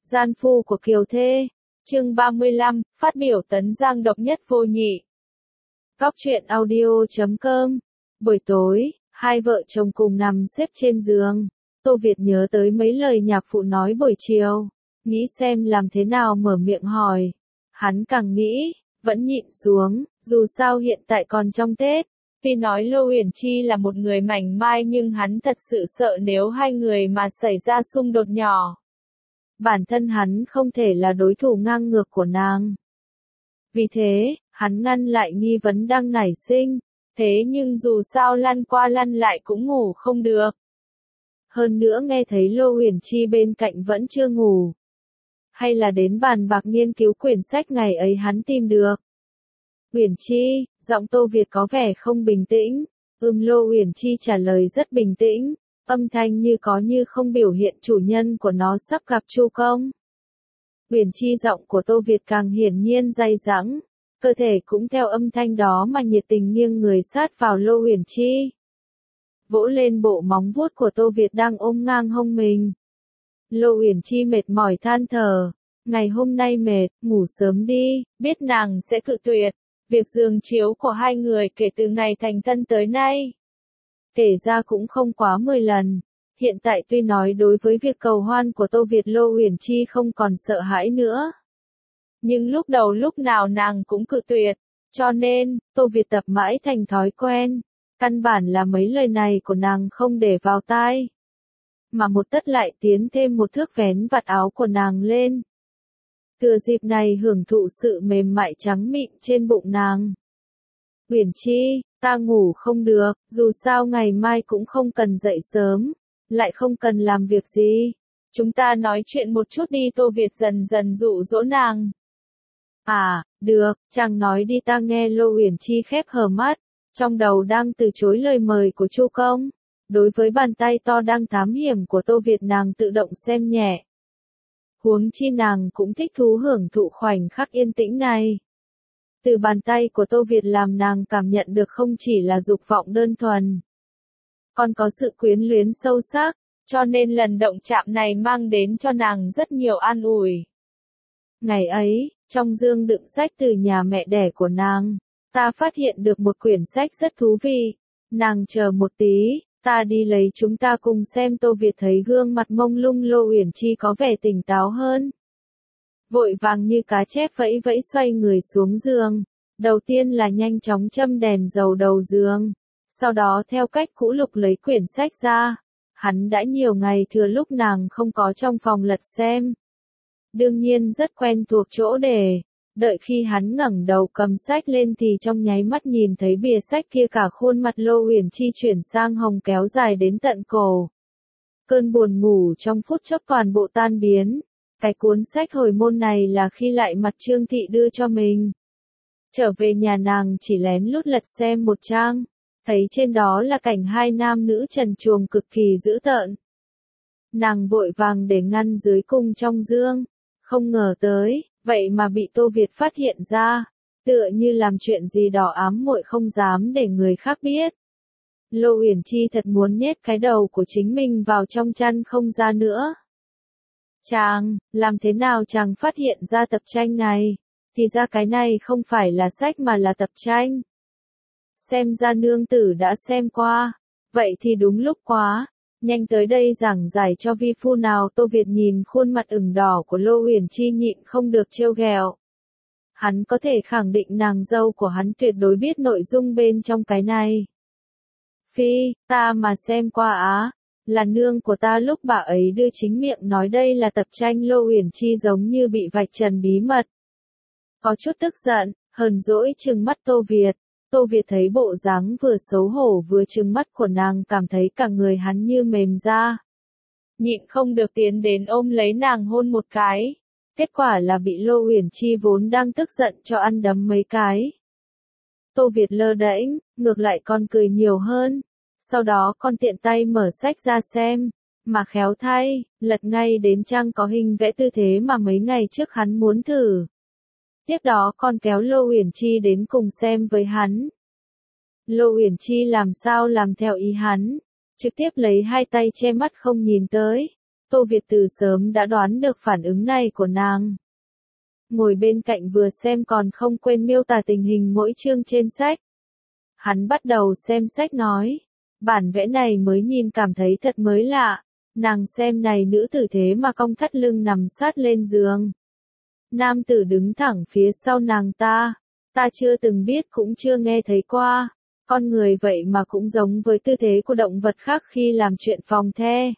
Gian phu của Kiều Thê. Chương 35, phát biểu tấn giang độc nhất vô nhị. Góc truyện audio.com. Buổi tối, hai vợ chồng cùng nằm xếp trên giường. Tô Việt nhớ tới mấy lời nhạc phụ nói buổi chiều, nghĩ xem làm thế nào mở miệng hỏi. Hắn càng nghĩ, vẫn nhịn xuống, dù sao hiện tại còn trong Tết. Tuy nói Lô Uyển Chi là một người mảnh mai nhưng hắn thật sự sợ nếu hai người mà xảy ra xung đột nhỏ. Bản thân hắn không thể là đối thủ ngang ngược của nàng. Vì thế, hắn ngăn lại nghi vấn đang nảy sinh. Thế nhưng dù sao lăn qua lăn lại cũng ngủ không được. Hơn nữa nghe thấy Lô Uyển Chi bên cạnh vẫn chưa ngủ. Hay là đến bàn bạc nghiên cứu quyển sách ngày ấy hắn tìm được. Uyển Chi, giọng Tô Việt có vẻ không bình tĩnh. Lô Uyển Chi trả lời rất bình tĩnh, âm thanh như có như không biểu hiện chủ nhân của nó sắp gặp Chu Công. Uyển Chi giọng của Tô Việt càng hiển nhiên dai dẳng, cơ thể cũng theo âm thanh đó mà nhiệt tình nghiêng người sát vào Lô Uyển Chi. Vỗ lên bộ móng vuốt của Tô Việt đang ôm ngang hông mình. Lô Uyển Chi mệt mỏi than thở, ngày hôm nay mệt, ngủ sớm đi, biết nàng sẽ cự tuyệt. Việc giường chiếu của hai người kể từ ngày thành thân tới nay, kể ra cũng không quá 10 lần. Hiện tại tuy nói đối với việc cầu hoan của Tô Việt Lô Uyển Chi không còn sợ hãi nữa. Nhưng lúc đầu lúc nào nàng cũng cự tuyệt, cho nên, Tô Việt tập mãi thành thói quen. Căn bản là mấy lời này của nàng không để vào tai. Mà một tất lại tiến thêm một thước vén vạt áo của nàng lên. Thừa dịp này hưởng thụ sự mềm mại trắng mịn trên bụng nàng. Uyển Chi, ta ngủ không được, dù sao ngày mai cũng không cần dậy sớm, lại không cần làm việc gì. Chúng ta nói chuyện một chút đi, Tô Việt dần dần dụ dỗ nàng. À, được, chàng nói đi, ta nghe. Lô Uyển Chi khép hờ mắt, trong đầu đang từ chối lời mời của Chu Công. Đối với bàn tay to đang thám hiểm của Tô Việt nàng tự động xem nhẹ. Huống chi nàng cũng thích thú hưởng thụ khoảnh khắc yên tĩnh này. Từ bàn tay của Tô Việt làm nàng cảm nhận được không chỉ là dục vọng đơn thuần, còn có sự quyến luyến sâu sắc, cho nên lần động chạm này mang đến cho nàng rất nhiều an ủi. Ngày ấy, trong dương đựng sách từ nhà mẹ đẻ của nàng, ta phát hiện được một quyển sách rất thú vị. Nàng chờ một tí, ta đi lấy chúng ta cùng xem. Tô Việt thấy gương mặt mông lung Lô Uyển Chi có vẻ tỉnh táo hơn. Vội vàng như cá chép vẫy vẫy xoay người xuống giường. Đầu tiên là nhanh chóng châm đèn dầu đầu giường. Sau đó theo cách cũ lục lấy quyển sách ra. Hắn đã nhiều ngày thừa lúc nàng không có trong phòng lật xem. Đương nhiên rất quen thuộc chỗ để. Đợi khi hắn ngẩng đầu cầm sách lên thì trong nháy mắt nhìn thấy bìa sách kia cả khuôn mặt Lô Uyển Chi chuyển sang hồng kéo dài đến tận cổ. Cơn buồn ngủ trong phút chốc toàn bộ tan biến. Cái cuốn sách hồi môn này là khi lại mặt Trương Thị đưa cho mình. Trở về nhà nàng chỉ lén lút lật xem một trang, thấy trên đó là cảnh hai nam nữ trần truồng cực kỳ dữ tợn. Nàng vội vàng để ngăn dưới cung trong dương, không ngờ tới, vậy mà bị Tô Việt phát hiện ra, tựa như làm chuyện gì đó ám muội không dám để người khác biết. Lô Uyển Chi thật muốn nhét cái đầu của chính mình vào trong chăn không ra nữa. Chàng, làm thế nào chàng phát hiện ra tập tranh này? Thì ra cái này không phải là sách mà là tập tranh. Xem ra nương tử đã xem qua. Vậy thì đúng lúc quá. Nhanh tới đây giảng giải cho vi phu nào. Tô Việt nhìn khuôn mặt ửng đỏ của Lô Uyển Chi nhịn không được trêu ghẹo. Hắn có thể khẳng định nàng dâu của hắn tuyệt đối biết nội dung bên trong cái này. Phi, ta mà xem qua á. Là nương của ta lúc bà ấy đưa chính miệng nói đây là tập tranh. Lô Uyển Chi giống như bị vạch trần bí mật. Có chút tức giận, hờn dỗi trừng mắt Tô Việt. Tô Việt thấy bộ dáng vừa xấu hổ vừa trừng mắt của nàng cảm thấy cả người hắn như mềm ra. Nhịn không được tiến đến ôm lấy nàng hôn một cái. Kết quả là bị Lô Uyển Chi vốn đang tức giận cho ăn đấm mấy cái. Tô Việt lơ đễnh, ngược lại còn cười nhiều hơn. Sau đó con tiện tay mở sách ra xem, mà khéo thay, lật ngay đến trang có hình vẽ tư thế mà mấy ngày trước hắn muốn thử. Tiếp đó con kéo Lô Uyển Chi đến cùng xem với hắn. Lô Uyển Chi làm sao làm theo ý hắn, trực tiếp lấy hai tay che mắt không nhìn tới, Tô Việt từ sớm đã đoán được phản ứng này của nàng. Ngồi bên cạnh vừa xem còn không quên miêu tả tình hình mỗi chương trên sách. Hắn bắt đầu xem sách nói, bản vẽ này mới nhìn cảm thấy thật mới lạ, nàng xem này nữ tử thế mà cong thắt lưng nằm sát lên giường. Nam tử đứng thẳng phía sau nàng ta chưa từng biết cũng chưa nghe thấy qua, con người vậy mà cũng giống với tư thế của động vật khác khi làm chuyện phòng the.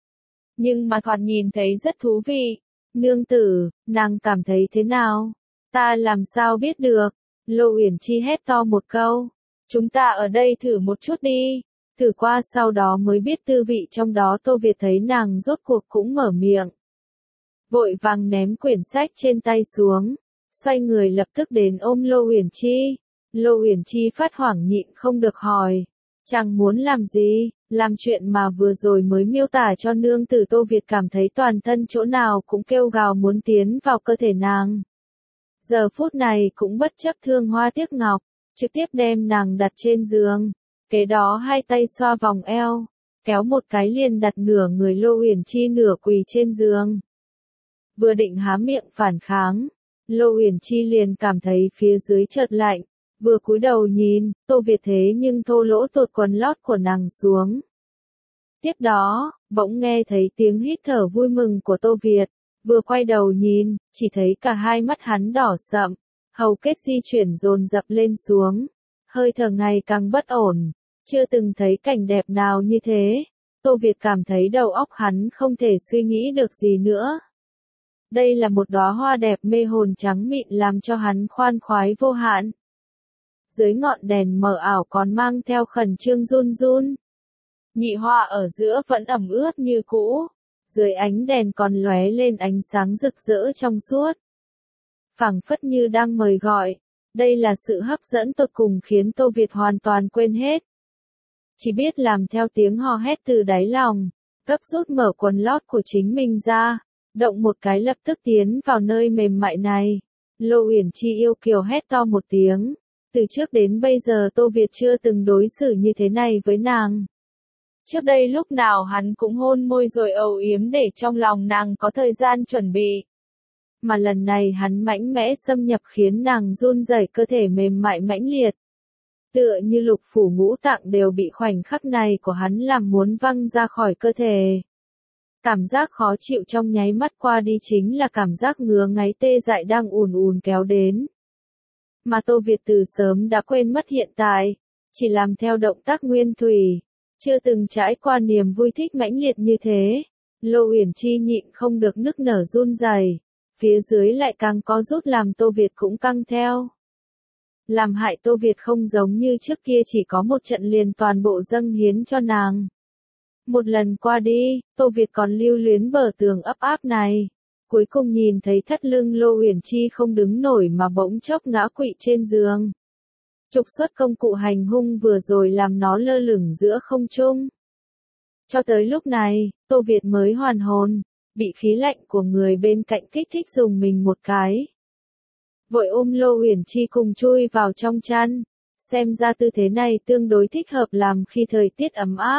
Nhưng mà thoạt nhìn thấy rất thú vị. Nương tử, nàng cảm thấy thế nào? Ta làm sao biết được? Lô Uyển Chi hét to một câu. Chúng ta ở đây thử một chút đi. Thử qua sau đó mới biết tư vị trong đó. Tô Việt thấy nàng rốt cuộc cũng mở miệng. Vội vàng ném quyển sách trên tay xuống. Xoay người lập tức đến ôm Lô Uyển Chi. Lô Uyển Chi phát hoảng nhịn không được hỏi. Chàng muốn làm gì? Làm chuyện mà vừa rồi mới miêu tả cho nương tử. Tô Việt cảm thấy toàn thân chỗ nào cũng kêu gào muốn tiến vào cơ thể nàng. Giờ phút này cũng bất chấp thương hoa tiếc ngọc, trực tiếp đem nàng đặt trên giường. Kế đó hai tay xoa vòng eo, kéo một cái liền đặt nửa người Lô Uyển Chi nửa quỳ trên giường. Vừa định há miệng phản kháng, Lô Uyển Chi liền cảm thấy phía dưới chợt lạnh. Vừa cúi đầu nhìn, Tô Việt thế nhưng thô lỗ tụt quần lót của nàng xuống. Tiếp đó, bỗng nghe thấy tiếng hít thở vui mừng của Tô Việt, vừa quay đầu nhìn, chỉ thấy cả hai mắt hắn đỏ sậm, hầu kết di chuyển dồn dập lên xuống, hơi thở ngày càng bất ổn, chưa từng thấy cảnh đẹp nào như thế. Tô Việt cảm thấy đầu óc hắn không thể suy nghĩ được gì nữa. Đây là một đóa hoa đẹp mê hồn trắng mịn làm cho hắn khoan khoái vô hạn. Dưới ngọn đèn mờ ảo còn mang theo khẩn trương run run. Nhị hoa ở giữa vẫn ẩm ướt như cũ, dưới ánh đèn còn lóe lên ánh sáng rực rỡ trong suốt. Phảng phất như đang mời gọi, đây là sự hấp dẫn tột cùng khiến Tô Việt hoàn toàn quên hết. Chỉ biết làm theo tiếng hò hét từ đáy lòng, gấp rút mở quần lót của chính mình ra, động một cái lập tức tiến vào nơi mềm mại này. Lô Uyển Chi yêu kiều hét to một tiếng. Từ trước đến bây giờ Tô Việt chưa từng đối xử như thế này với nàng. Trước đây lúc nào hắn cũng hôn môi rồi âu yếm để trong lòng nàng có thời gian chuẩn bị. Mà lần này hắn mạnh mẽ xâm nhập khiến nàng run rẩy cơ thể mềm mại mãnh liệt. Tựa như lục phủ ngũ tạng đều bị khoảnh khắc này của hắn làm muốn văng ra khỏi cơ thể. Cảm giác khó chịu trong nháy mắt qua đi chính là cảm giác ngứa ngáy tê dại đang ùn ùn kéo đến. Mà Tô Việt từ sớm đã quên mất hiện tại, chỉ làm theo động tác nguyên thủy, chưa từng trải qua niềm vui thích mãnh liệt như thế. Lô Uyển Chi nhịn không được nức nở run rẩy, phía dưới lại càng có rút làm Tô Việt cũng căng theo. Làm hại Tô Việt không giống như trước kia chỉ có một trận liền toàn bộ dâng hiến cho nàng. Một lần qua đi, Tô Việt còn lưu luyến bờ tường ấp áp này. Cuối cùng nhìn thấy thắt lưng Lô Uyển Chi không đứng nổi mà bỗng chốc ngã quỵ trên giường. Trục xuất công cụ hành hung vừa rồi làm nó lơ lửng giữa không trung. Cho tới lúc này, Tô Việt mới hoàn hồn, bị khí lạnh của người bên cạnh kích thích dùng mình một cái. Vội ôm Lô Uyển Chi cùng chui vào trong chăn, xem ra tư thế này tương đối thích hợp làm khi thời tiết ấm áp.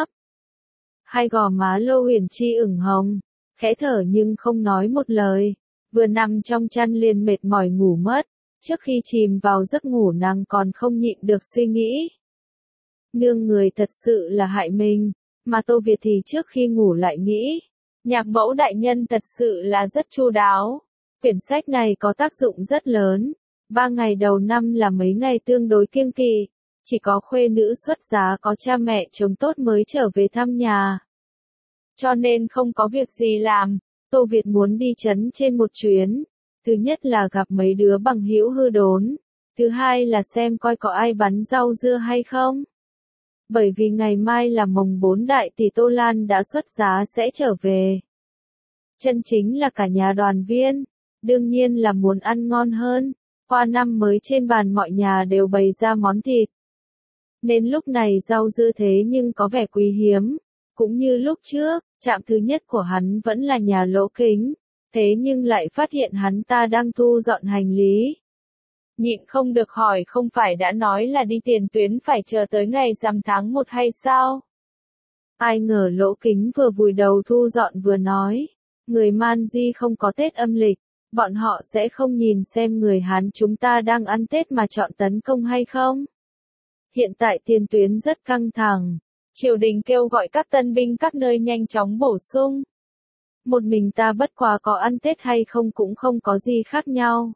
Hai gò má Lô Uyển Chi ửng hồng, khẽ thở nhưng không nói một lời, vừa nằm trong chăn liền mệt mỏi ngủ mất. Trước khi chìm vào giấc ngủ nàng còn không nhịn được suy nghĩ. Nương người thật sự là hại mình, mà Tô Việt thì trước khi ngủ lại nghĩ. Nhạc mẫu đại nhân thật sự là rất chu đáo. Quyển sách này có tác dụng rất lớn. 3 ngày đầu năm là mấy ngày tương đối kiêng kỵ. Chỉ có khuê nữ xuất giá có cha mẹ chồng tốt mới trở về thăm nhà. Cho nên không có việc gì làm, Tô Việt muốn đi trấn trên một chuyến. Thứ nhất là gặp mấy đứa bằng hữu hư đốn. Thứ hai là xem coi có ai bắn rau dưa hay không. Bởi vì ngày mai là mồng 4 đại tỷ Tô Lan đã xuất giá sẽ trở về. Chân chính là cả nhà đoàn viên. Đương nhiên là muốn ăn ngon hơn. Qua năm mới trên bàn mọi nhà đều bày ra món thịt. Nên lúc này rau dưa thế nhưng có vẻ quý hiếm. Cũng như lúc trước, trạm thứ nhất của hắn vẫn là nhà Lỗ Kính. Thế nhưng lại phát hiện hắn ta đang thu dọn hành lý. Nhịn không được hỏi không phải đã nói là đi tiền tuyến phải chờ tới ngày rằm tháng 1 hay sao? Ai ngờ Lỗ Kính vừa vùi đầu thu dọn vừa nói, người Man Di không có Tết âm lịch, bọn họ sẽ không nhìn xem người Hán chúng ta đang ăn Tết mà chọn tấn công hay không? Hiện tại tiền tuyến rất căng thẳng, triều đình kêu gọi các tân binh các nơi nhanh chóng bổ sung. Một mình ta bất quá có ăn Tết hay không cũng không có gì khác nhau.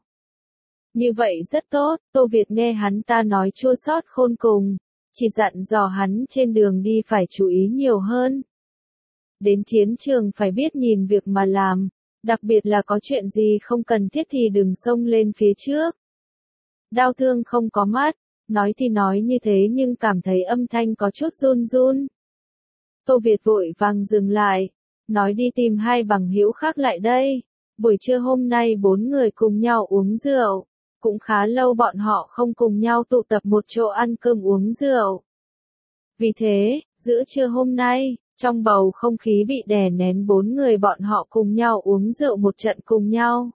Như vậy rất tốt, Tô Việt nghe hắn ta nói chua xót khôn cùng, chỉ dặn dò hắn trên đường đi phải chú ý nhiều hơn. Đến chiến trường phải biết nhìn việc mà làm, đặc biệt là có chuyện gì không cần thiết thì đừng xông lên phía trước. Đau thương không có mắt, nói thì nói như thế nhưng cảm thấy âm thanh có chút run run. Tô Việt vội vàng dừng lại, nói đi tìm hai bằng hữu khác lại đây. Buổi trưa hôm nay 4 người cùng nhau uống rượu, cũng khá lâu bọn họ không cùng nhau tụ tập một chỗ ăn cơm uống rượu. Vì thế, giữa trưa hôm nay, trong bầu không khí bị đè nén 4 người bọn họ cùng nhau uống rượu một trận cùng nhau.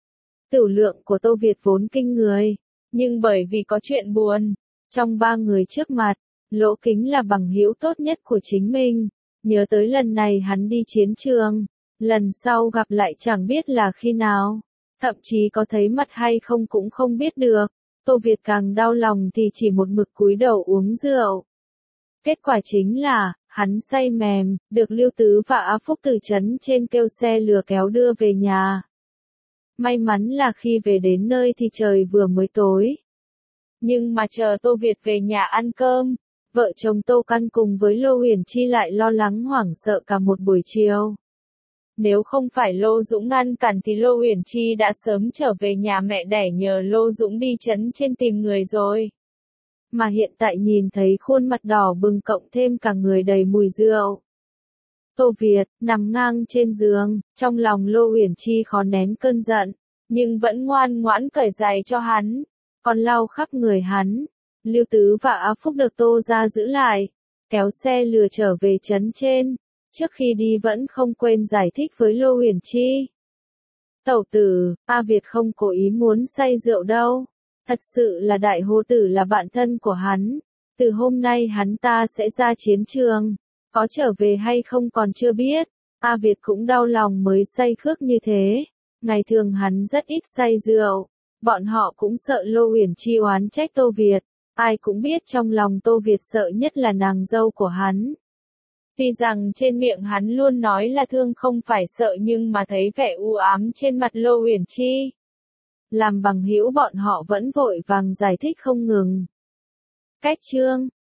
Tửu lượng của Tô Việt vốn kinh người, nhưng bởi vì có chuyện buồn, trong 3 người trước mặt, Lỗ Kính là bằng hữu tốt nhất của chính mình, nhớ tới lần này hắn đi chiến trường, lần sau gặp lại chẳng biết là khi nào, thậm chí có thấy mặt hay không cũng không biết được. Tô Việt càng đau lòng thì chỉ một mực cúi đầu uống rượu. Kết quả chính là, hắn say mềm, được Lưu Tứ và Á Phúc từ trấn trên kêu xe lừa kéo đưa về nhà. May mắn là khi về đến nơi thì trời vừa mới tối. Nhưng mà chờ Tô Việt về nhà ăn cơm, vợ chồng Tô Căn cùng với Lô Huyền Chi lại lo lắng hoảng sợ cả một buổi chiều. Nếu không phải Lô Dũng ngăn cản thì Lô Huyền Chi đã sớm trở về nhà mẹ đẻ nhờ Lô Dũng đi trấn trên tìm người rồi. Mà hiện tại nhìn thấy khuôn mặt đỏ bừng cộng thêm cả người đầy mùi rượu. Tô Việt, nằm ngang trên giường, trong lòng Lô Huyền Chi khó nén cơn giận, nhưng vẫn ngoan ngoãn cởi giày cho hắn, còn lau khắp người hắn. Lưu Tứ và Á Phúc được Tô ra giữ lại, kéo xe lừa trở về trấn trên, trước khi đi vẫn không quên giải thích với Lô Huyền Chi. Tẩu tử, A Việt không cố ý muốn say rượu đâu. Thật sự là Đại Hồ Tử là bạn thân của hắn. Từ hôm nay hắn ta sẽ ra chiến trường. Có trở về hay không còn chưa biết. A Việt cũng đau lòng mới say khước như thế. Ngày thường hắn rất ít say rượu. Bọn họ cũng sợ Lô Huyền Chi oán trách Tô Việt. Ai cũng biết trong lòng Tô Việt sợ nhất là nàng dâu của hắn. Tuy rằng trên miệng hắn luôn nói là thương không phải sợ nhưng mà thấy vẻ u ám trên mặt Lô Huyền Chi. Làm bằng hữu bọn họ vẫn vội vàng giải thích không ngừng. Cách chương